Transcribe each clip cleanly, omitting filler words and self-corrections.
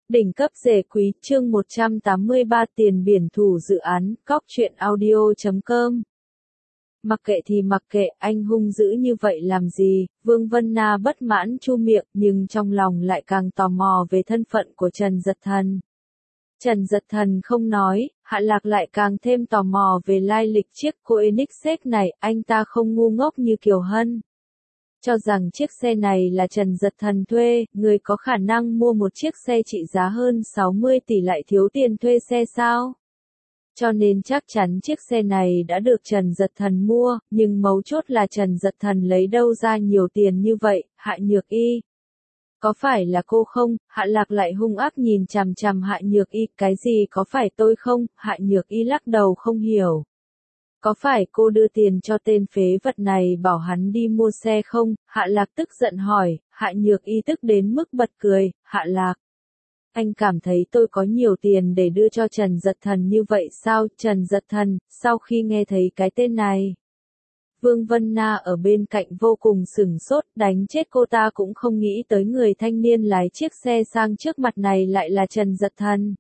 Đỉnh cấp rể quý, chương 183 tiền biển thủ dự án, cóc truyện audio.com. Mặc kệ thì mặc kệ, anh hung dữ như vậy làm gì, Vương Vân Na bất mãn chu miệng, nhưng trong lòng lại càng tò mò về thân phận của Trần Dật Thần. Trần Dật Thần không nói, Hạ Lạc lại càng thêm tò mò về lai lịch chiếc Koenigsegg này, anh ta không ngu ngốc như Kiều Hân. Cho rằng chiếc xe này là Trần Dật Thần thuê, người có khả năng mua một chiếc xe trị giá hơn 60 tỷ lại thiếu tiền thuê xe sao? Cho nên chắc chắn chiếc xe này đã được Trần Dật Thần mua, nhưng mấu chốt là Trần Dật Thần lấy đâu ra nhiều tiền như vậy, Hạ Nhược Y. Có phải là cô không? Hạ Lạc lại hung ác nhìn chằm chằm Hạ Nhược Y, cái gì có phải tôi không? Hạ Nhược Y lắc đầu không hiểu. Có phải cô đưa tiền cho tên phế vật này bảo hắn đi mua xe không? Hạ Lạc tức giận hỏi, Hạ Nhược Y tức đến mức bật cười, Hạ Lạc. Anh cảm thấy tôi có nhiều tiền để đưa cho Trần Dật Thần như vậy sao? Trần Dật Thần, sau khi nghe thấy cái tên này. Vương Vân Na ở bên cạnh vô cùng sửng sốt, đánh chết cô ta cũng không nghĩ tới người thanh niên lái chiếc xe sang trước mặt này lại là Trần Dật Thần.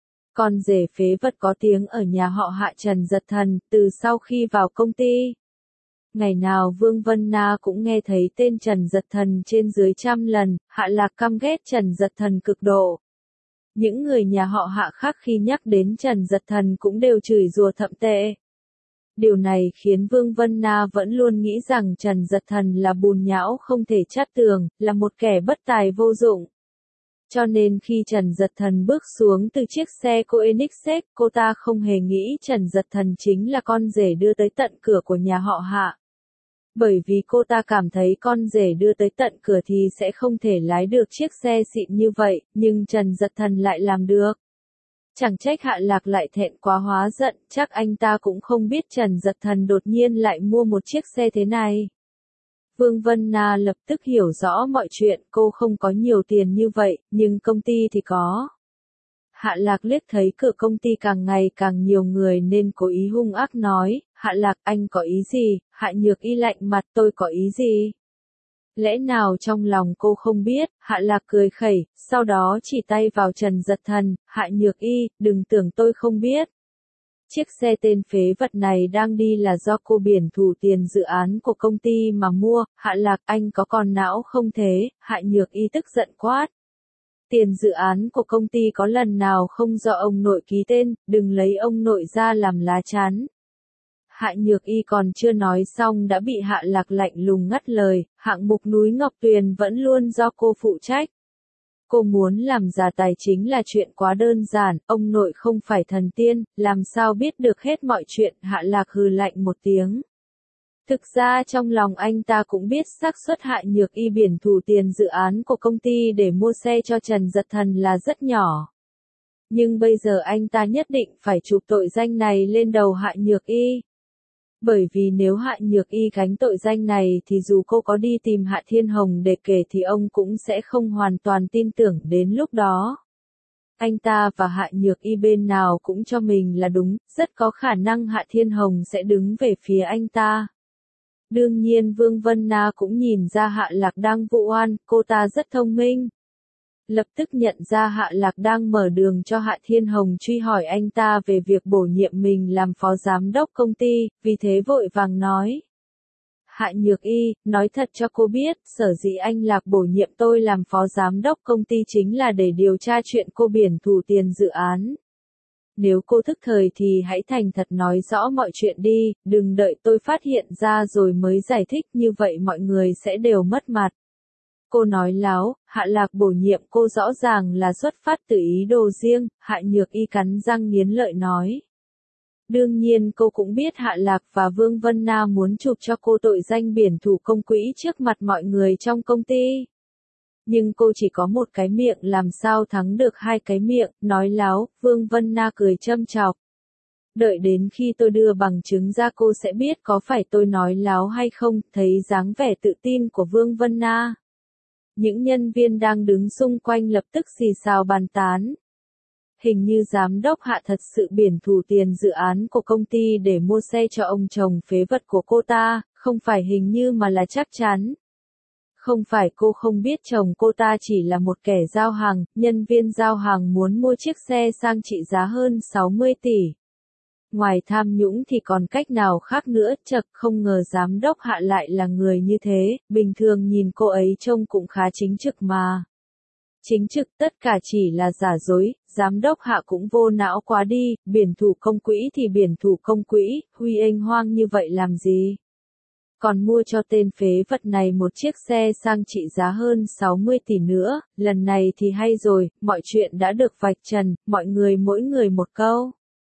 Con rể phế vật có tiếng ở nhà họ Hạ Trần Dật Thần, từ sau khi vào công ty. Ngày nào Vương Vân Na cũng nghe thấy tên Trần Dật Thần trên dưới trăm lần, Hạ Lạc căm ghét Trần Dật Thần cực độ. Những người nhà họ Hạ khác khi nhắc đến Trần Dật Thần cũng đều chửi rủa thậm tệ. Điều này khiến Vương Vân Na vẫn luôn nghĩ rằng Trần Dật Thần là bùn nhão không thể chát tường, là một kẻ bất tài vô dụng. Cho nên khi Trần Dật Thần bước xuống từ chiếc xe Koenigsegg, cô ta không hề nghĩ Trần Dật Thần chính là con rể đưa tới tận cửa của nhà họ Hạ. Bởi vì cô ta cảm thấy con rể đưa tới tận cửa thì sẽ không thể lái được chiếc xe xịn như vậy, nhưng Trần Dật Thần lại làm được. Chẳng trách Hạ Lạc lại thẹn quá hóa giận, chắc anh ta cũng không biết Trần Dật Thần đột nhiên lại mua một chiếc xe thế này. Vương Vân Na lập tức hiểu rõ mọi chuyện, cô không có nhiều tiền như vậy, nhưng công ty thì có. Hạ Lạc liếc thấy cửa công ty càng ngày càng nhiều người nên cố ý hung ác nói, Hạ Lạc anh có ý gì? Hạ Nhược Y lạnh mặt, tôi có ý gì? Lẽ nào trong lòng cô không biết? Hạ Lạc cười khẩy, sau đó chỉ tay vào Trần Dật Thần, Hạ Nhược Y, đừng tưởng tôi không biết. Chiếc xe tên phế vật này đang đi là do cô biển thủ tiền dự án của công ty mà mua, Hạ Lạc anh có còn não không thế? Hạ Nhược Y tức giận quát. Tiền dự án của công ty có lần nào không do ông nội ký tên, đừng lấy ông nội ra làm lá chắn. Hạ Nhược Y còn chưa nói xong đã bị Hạ Lạc lạnh lùng ngắt lời, hạng mục núi Ngọc Tuyền vẫn luôn do cô phụ trách. Cô muốn làm giả tài chính là chuyện quá đơn giản, ông nội không phải thần tiên, làm sao biết được hết mọi chuyện, Hạ Lạc hừ lạnh một tiếng. Thực ra trong lòng anh ta cũng biết xác suất Hạ Nhược Y biển thủ tiền dự án của công ty để mua xe cho Trần Dật Thần là rất nhỏ. Nhưng bây giờ anh ta nhất định phải chụp tội danh này lên đầu Hạ Nhược Y. Bởi vì nếu Hạ Nhược Y gánh tội danh này thì dù cô có đi tìm Hạ Thiên Hồng để kể thì ông cũng sẽ không hoàn toàn tin tưởng đến lúc đó. Anh ta và Hạ Nhược Y bên nào cũng cho mình là đúng, rất có khả năng Hạ Thiên Hồng sẽ đứng về phía anh ta. Đương nhiên Vương Vân Na cũng nhìn ra Hạ Lạc đang vụ oan, cô ta rất thông minh. Lập tức nhận ra Hạ Lạc đang mở đường cho Hạ Thiên Hồng truy hỏi anh ta về việc bổ nhiệm mình làm phó giám đốc công ty, vì thế vội vàng nói. Hạ Nhược Y, nói thật cho cô biết, sở dĩ anh Lạc bổ nhiệm tôi làm phó giám đốc công ty chính là để điều tra chuyện cô biển thủ tiền dự án. Nếu cô thức thời thì hãy thành thật nói rõ mọi chuyện đi, đừng đợi tôi phát hiện ra rồi mới giải thích, như vậy mọi người sẽ đều mất mặt. Cô nói láo, Hạ Lạc bổ nhiệm cô rõ ràng là xuất phát từ ý đồ riêng, Hạ Nhược Y cắn răng nghiến lợi nói. Đương nhiên cô cũng biết Hạ Lạc và Vương Vân Na muốn chụp cho cô tội danh biển thủ công quỹ trước mặt mọi người trong công ty. Nhưng cô chỉ có một cái miệng làm sao thắng được hai cái miệng, nói láo, Vương Vân Na cười châm chọc. Đợi đến khi tôi đưa bằng chứng ra cô sẽ biết có phải tôi nói láo hay không, thấy dáng vẻ tự tin của Vương Vân Na. Những nhân viên đang đứng xung quanh lập tức xì xào bàn tán. Hình như giám đốc Hạ thật sự biển thủ tiền dự án của công ty để mua xe cho ông chồng phế vật của cô ta, không phải hình như mà là chắc chắn. Không phải cô không biết chồng cô ta chỉ là một kẻ giao hàng, nhân viên giao hàng muốn mua chiếc xe sang trị giá hơn 60 tỷ. Ngoài tham nhũng thì còn cách nào khác nữa, chật không ngờ giám đốc Hạ lại là người như thế, bình thường nhìn cô ấy trông cũng khá chính trực mà. Chính trực tất cả chỉ là giả dối, giám đốc Hạ cũng vô não quá đi, biển thủ công quỹ thì biển thủ công quỹ, huy ênh hoang như vậy làm gì? Còn mua cho tên phế vật này một chiếc xe sang trị giá hơn 60 tỷ nữa, lần này thì hay rồi, mọi chuyện đã được vạch trần, mọi người mỗi người một câu.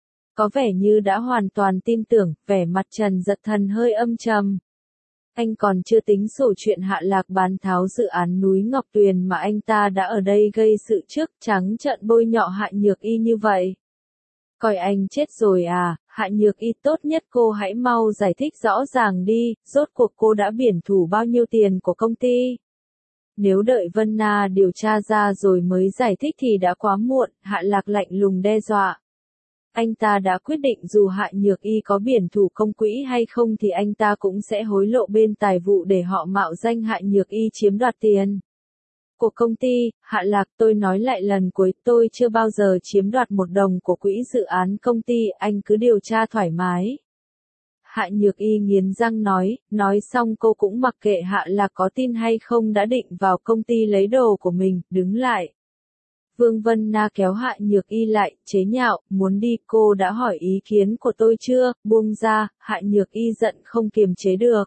Có vẻ như đã hoàn toàn tin tưởng, vẻ mặt Trần Dật Thần hơi âm trầm. Anh còn chưa tính sổ chuyện Hạ Lạc bán tháo dự án núi Ngọc Tuyền mà anh ta đã ở đây gây sự trước, trắng trợn bôi nhọ Hạ Nhược Y như vậy. Coi anh chết rồi à, Hạ Nhược Y tốt nhất cô hãy mau giải thích rõ ràng đi, rốt cuộc cô đã biển thủ bao nhiêu tiền của công ty. Nếu đợi Vân Na điều tra ra rồi mới giải thích thì đã quá muộn, Hạ Lạc lạnh lùng đe dọa. Anh ta đã quyết định dù Hạ Nhược Y có biển thủ công quỹ hay không thì anh ta cũng sẽ hối lộ bên tài vụ để họ mạo danh Hạ Nhược Y chiếm đoạt tiền của công ty. Hạ Lạc, tôi nói lại lần cuối, tôi chưa bao giờ chiếm đoạt một đồng của quỹ dự án công ty, anh cứ điều tra thoải mái. Hạ Nhược Y nghiến răng nói xong cô cũng mặc kệ Hạ Lạc có tin hay không đã định vào công ty lấy đồ của mình, đứng lại. Vương Vân Na kéo Hạ Nhược Y lại, chế nhạo, muốn đi, cô đã hỏi ý kiến của tôi chưa, buông ra. Hạ Nhược Y giận không kiềm chế được.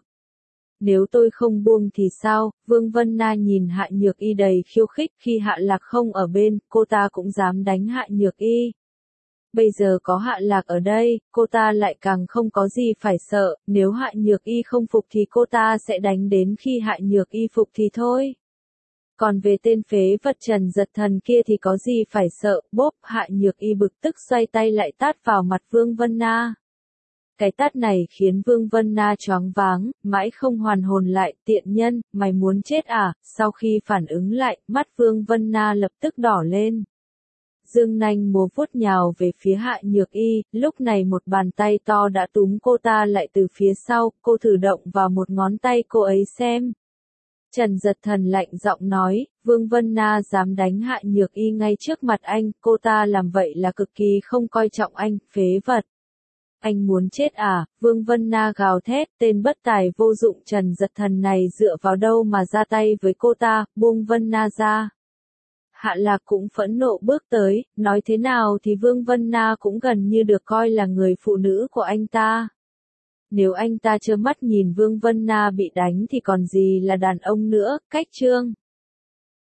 Nếu tôi không buông thì sao? Vương Vân Na nhìn Hạ Nhược Y đầy khiêu khích, khi Hạ Lạc không ở bên, cô ta cũng dám đánh Hạ Nhược Y. Bây giờ có Hạ Lạc ở đây, cô ta lại càng không có gì phải sợ, nếu Hạ Nhược Y không phục thì cô ta sẽ đánh đến khi Hạ Nhược Y phục thì thôi. Còn về tên phế vật Trần Dật Thần kia thì có gì phải sợ, bốp. Hạ Nhược Y bực tức xoay tay lại tát vào mặt Vương Vân Na. Cái tát này khiến Vương Vân Na choáng váng, mãi không hoàn hồn lại, tiện nhân, mày muốn chết à? Sau khi phản ứng lại, mắt Vương Vân Na lập tức đỏ lên. Dương nanh múa vuốt nhào về phía Hạ Nhược Y, lúc này một bàn tay to đã túm cô ta lại từ phía sau, cô thử động vào một ngón tay cô ấy xem. Trần Dật Thần lạnh giọng nói, Vương Vân Na dám đánh Hạ Nhược Y ngay trước mặt anh, cô ta làm vậy là cực kỳ không coi trọng anh, phế vật. Anh muốn chết à? Vương Vân Na gào thét, tên bất tài vô dụng Trần Dật Thần này dựa vào đâu mà ra tay với cô ta, buông Vân Na ra. Hạ Lạc cũng phẫn nộ bước tới, nói thế nào thì Vương Vân Na cũng gần như được coi là người phụ nữ của anh ta. Nếu anh ta trơ mắt nhìn Vương Vân Na bị đánh thì còn gì là đàn ông nữa, cách chương.